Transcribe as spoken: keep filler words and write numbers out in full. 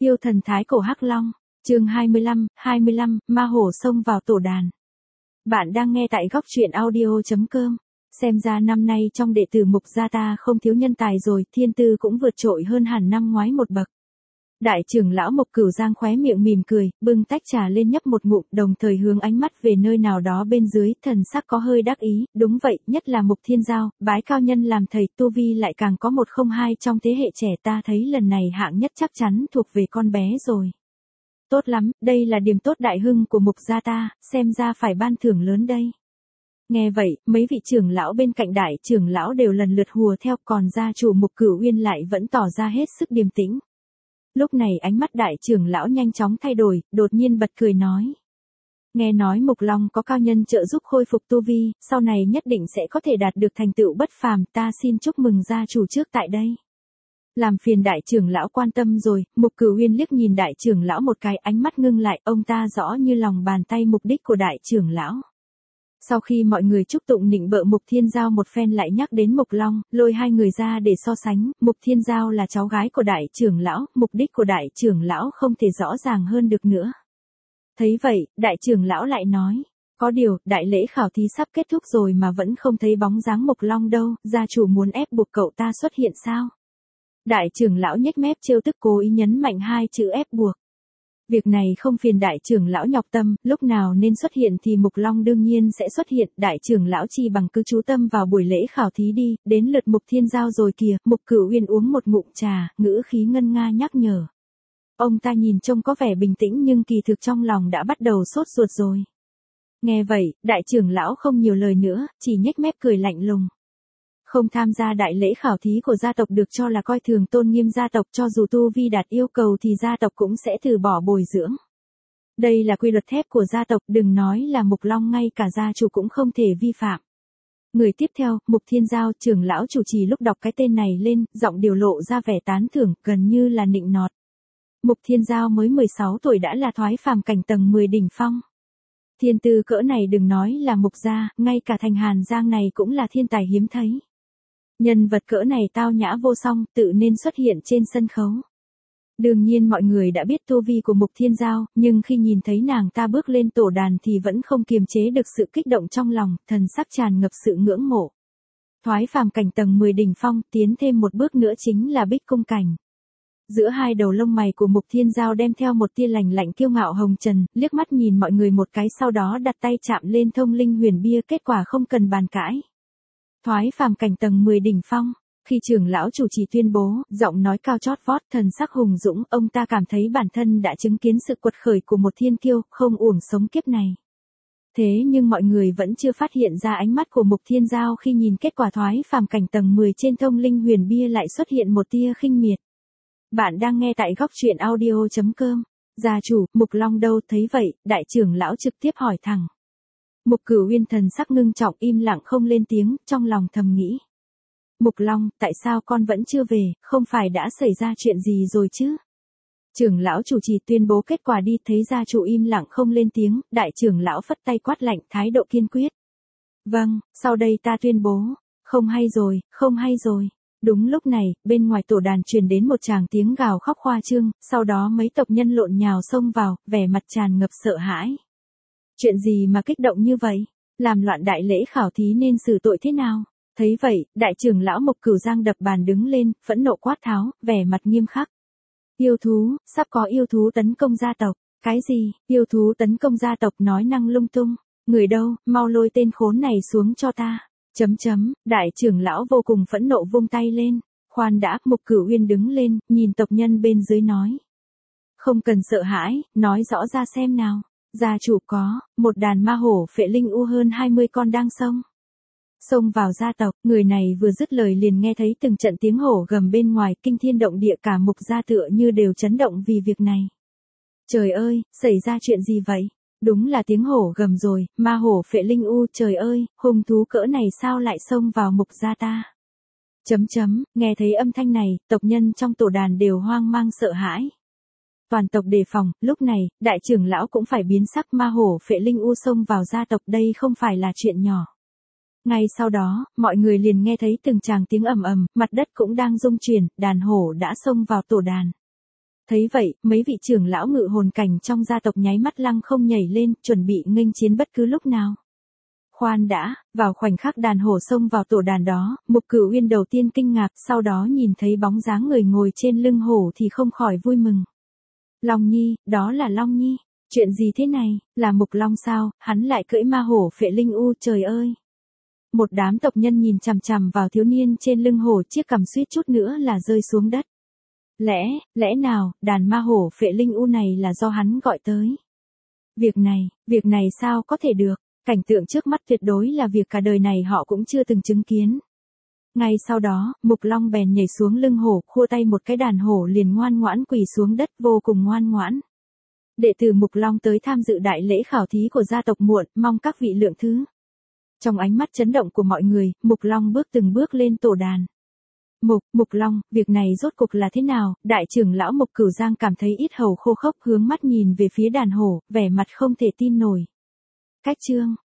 Yêu thần thái cổ hắc long, chương hai mươi lăm, hai mươi lăm, ma hổ xông vào tổ đàn. Bạn đang nghe tại góc truyện audio.com. Xem ra năm nay trong đệ tử Mục gia ta không thiếu nhân tài rồi, thiên tư cũng vượt trội hơn hẳn năm ngoái một bậc. Đại trưởng lão Mục Cửu Giang khóe miệng mỉm cười, bưng tách trà lên nhấp một ngụm, đồng thời hướng ánh mắt về nơi nào đó bên dưới, thần sắc có hơi đắc ý. Đúng vậy, nhất là Mục Thiên Giao, bái cao nhân làm thầy, tu vi lại càng có một không hai trong thế hệ trẻ, ta thấy lần này hạng nhất chắc chắn thuộc về con bé rồi. Tốt lắm, đây là điểm tốt đại hưng của Mục gia ta, xem ra phải ban thưởng lớn đây. Nghe vậy, mấy vị trưởng lão bên cạnh đại trưởng lão đều lần lượt hùa theo, còn gia chủ Mục Cửu Uyên lại vẫn tỏ ra hết sức điềm tĩnh. Lúc này ánh mắt đại trưởng lão nhanh chóng thay đổi, đột nhiên bật cười nói. Nghe nói Mục Long có cao nhân trợ giúp khôi phục tu vi, sau này nhất định sẽ có thể đạt được thành tựu bất phàm, ta xin chúc mừng gia chủ trước tại đây. Làm phiền đại trưởng lão quan tâm rồi, Mục Cửu Uyên liếc nhìn đại trưởng lão một cái, ánh mắt ngưng lại, ông ta rõ như lòng bàn tay mục đích của đại trưởng lão. Sau khi mọi người chúc tụng nịnh bợ Mục Thiên Giao một phen lại nhắc đến Mục Long, lôi hai người ra để so sánh, Mục Thiên Giao là cháu gái của đại trưởng lão, mục đích của đại trưởng lão không thể rõ ràng hơn được nữa. Thấy vậy, đại trưởng lão lại nói, có điều, đại lễ khảo thí sắp kết thúc rồi mà vẫn không thấy bóng dáng Mục Long đâu, gia chủ muốn ép buộc cậu ta xuất hiện sao? Đại trưởng lão nhếch mép trêu tức, cố ý nhấn mạnh hai chữ ép buộc. Việc này không phiền đại trưởng lão nhọc tâm, lúc nào nên xuất hiện thì Mục Long đương nhiên sẽ xuất hiện, đại trưởng lão chi bằng cứ chú tâm vào buổi lễ khảo thí đi, đến lượt Mục Thiên Giao rồi kìa. Mục Cửu Uyên uống một ngụm trà, ngữ khí ngân nga nhắc nhở. Ông ta nhìn trông có vẻ bình tĩnh nhưng kỳ thực trong lòng đã bắt đầu sốt ruột rồi. Nghe vậy, đại trưởng lão không nhiều lời nữa, chỉ nhếch mép cười lạnh lùng. Không tham gia đại lễ khảo thí của gia tộc được cho là coi thường tôn nghiêm gia tộc, cho dù tu vi đạt yêu cầu thì gia tộc cũng sẽ từ bỏ bồi dưỡng. Đây là quy luật thép của gia tộc, đừng nói là Mục Long, ngay cả gia chủ cũng không thể vi phạm. Người tiếp theo, Mục Thiên Giao, trưởng lão chủ trì lúc đọc cái tên này lên, giọng điều lộ ra vẻ tán thưởng, gần như là nịnh nọt. Mục Thiên Giao mới mười sáu tuổi đã là thoái phàm cảnh tầng mười đỉnh phong. Thiên tư cỡ này đừng nói là Mục gia, ngay cả thành Hàn Giang này cũng là thiên tài hiếm thấy. Nhân vật cỡ này tao nhã vô song, tự nên xuất hiện trên sân khấu. Đương nhiên mọi người đã biết tu vi của Mục Thiên Giao, nhưng khi nhìn thấy nàng ta bước lên tổ đàn thì vẫn không kiềm chế được sự kích động trong lòng, thần sắc tràn ngập sự ngưỡng mộ. Thoái phàm cảnh tầng mười đỉnh phong, tiến thêm một bước nữa chính là bích cung cảnh. Giữa hai đầu lông mày của Mục Thiên Giao đem theo một tia lạnh lạnh kiêu ngạo hồng trần, liếc mắt nhìn mọi người một cái, sau đó đặt tay chạm lên thông linh huyền bia, kết quả không cần bàn cãi. Thoái phàm cảnh tầng mười đỉnh phong, khi trưởng lão chủ trì tuyên bố, giọng nói cao chót vót, thần sắc hùng dũng, ông ta cảm thấy bản thân đã chứng kiến sự quật khởi của một thiên kiêu, không uổng sống kiếp này. Thế nhưng mọi người vẫn chưa phát hiện ra ánh mắt của Mục Thiên Giao khi nhìn kết quả thoái phàm cảnh tầng mười trên thông linh huyền bia lại xuất hiện một tia khinh miệt. Bạn đang nghe tại góc truyện audio.com. Gia chủ, Mục Long đâu? Thấy vậy, đại trưởng lão trực tiếp hỏi thẳng. Mục Cửu Uyên thần sắc ngưng trọng, im lặng không lên tiếng, trong lòng thầm nghĩ. Mục Long, tại sao con vẫn chưa về, không phải đã xảy ra chuyện gì rồi chứ? Trưởng lão chủ trì tuyên bố kết quả đi, thấy gia chủ im lặng không lên tiếng, đại trưởng lão phất tay quát lạnh, thái độ kiên quyết. Vâng, sau đây ta tuyên bố, không hay rồi, không hay rồi. Đúng lúc này, bên ngoài tổ đàn truyền đến một tràng tiếng gào khóc khoa trương, sau đó mấy tộc nhân lộn nhào xông vào, vẻ mặt tràn ngập sợ hãi. Chuyện gì mà kích động như vậy? Làm loạn đại lễ khảo thí nên xử tội thế nào? Thấy vậy, đại trưởng lão Mục Cửu Giang đập bàn đứng lên, phẫn nộ quát tháo, vẻ mặt nghiêm khắc. Yêu thú, sắp có yêu thú tấn công gia tộc. Cái gì? Yêu thú tấn công gia tộc? Nói năng lung tung. Người đâu, mau lôi tên khốn này xuống cho ta. Chấm chấm, đại trưởng lão vô cùng phẫn nộ vung tay lên. Khoan đã, Mục Cửu Uyên đứng lên, nhìn tộc nhân bên dưới nói. Không cần sợ hãi, nói rõ ra xem nào. Gia chủ có, một đàn ma hổ phệ linh u hơn hai mươi con đang xông. Xông vào gia tộc, người này vừa dứt lời liền nghe thấy từng trận tiếng hổ gầm bên ngoài, kinh thiên động địa, cả Mục gia tựa như đều chấn động vì việc này. Trời ơi, xảy ra chuyện gì vậy? Đúng là tiếng hổ gầm rồi, ma hổ phệ linh u, trời ơi, hung thú cỡ này sao lại xông vào Mục gia ta? Chấm chấm, nghe thấy âm thanh này, tộc nhân trong tổ đàn đều hoang mang sợ hãi. Toàn tộc đề phòng, lúc này, đại trưởng lão cũng phải biến sắc, ma hổ phệ linh u xông vào gia tộc, đây không phải là chuyện nhỏ. Ngay sau đó, mọi người liền nghe thấy từng tràng tiếng ầm ầm, mặt đất cũng đang rung chuyển, đàn hổ đã xông vào tổ đàn. Thấy vậy, mấy vị trưởng lão ngự hồn cảnh trong gia tộc nháy mắt lăng không nhảy lên, chuẩn bị nghênh chiến bất cứ lúc nào. Khoan đã, vào khoảnh khắc đàn hổ xông vào tổ đàn đó, Mục Cửu Uyên đầu tiên kinh ngạc, sau đó nhìn thấy bóng dáng người ngồi trên lưng hổ thì không khỏi vui mừng. Long Nhi, đó là Long Nhi. Chuyện gì thế này, là Mục Long sao, hắn lại cưỡi ma hổ phệ linh u, trời ơi. Một đám tộc nhân nhìn chằm chằm vào thiếu niên trên lưng hổ, chiếc cằm suýt chút nữa là rơi xuống đất. Lẽ, lẽ nào, đàn ma hổ phệ linh u này là do hắn gọi tới? Việc này, việc này sao có thể được, cảnh tượng trước mắt tuyệt đối là việc cả đời này họ cũng chưa từng chứng kiến. Ngay sau đó, Mục Long bèn nhảy xuống lưng hổ, khua tay một cái đàn hổ liền ngoan ngoãn quỳ xuống đất, vô cùng ngoan ngoãn. Đệ tử Mục Long tới tham dự đại lễ khảo thí của gia tộc muộn, mong các vị lượng thứ. Trong ánh mắt chấn động của mọi người, Mục Long bước từng bước lên tổ đàn. Mục, Mục Long, việc này rốt cuộc là thế nào? Đại trưởng lão Mục Cửu Giang cảm thấy yết hầu khô khốc, hướng mắt nhìn về phía đàn hổ, vẻ mặt không thể tin nổi. Cách chương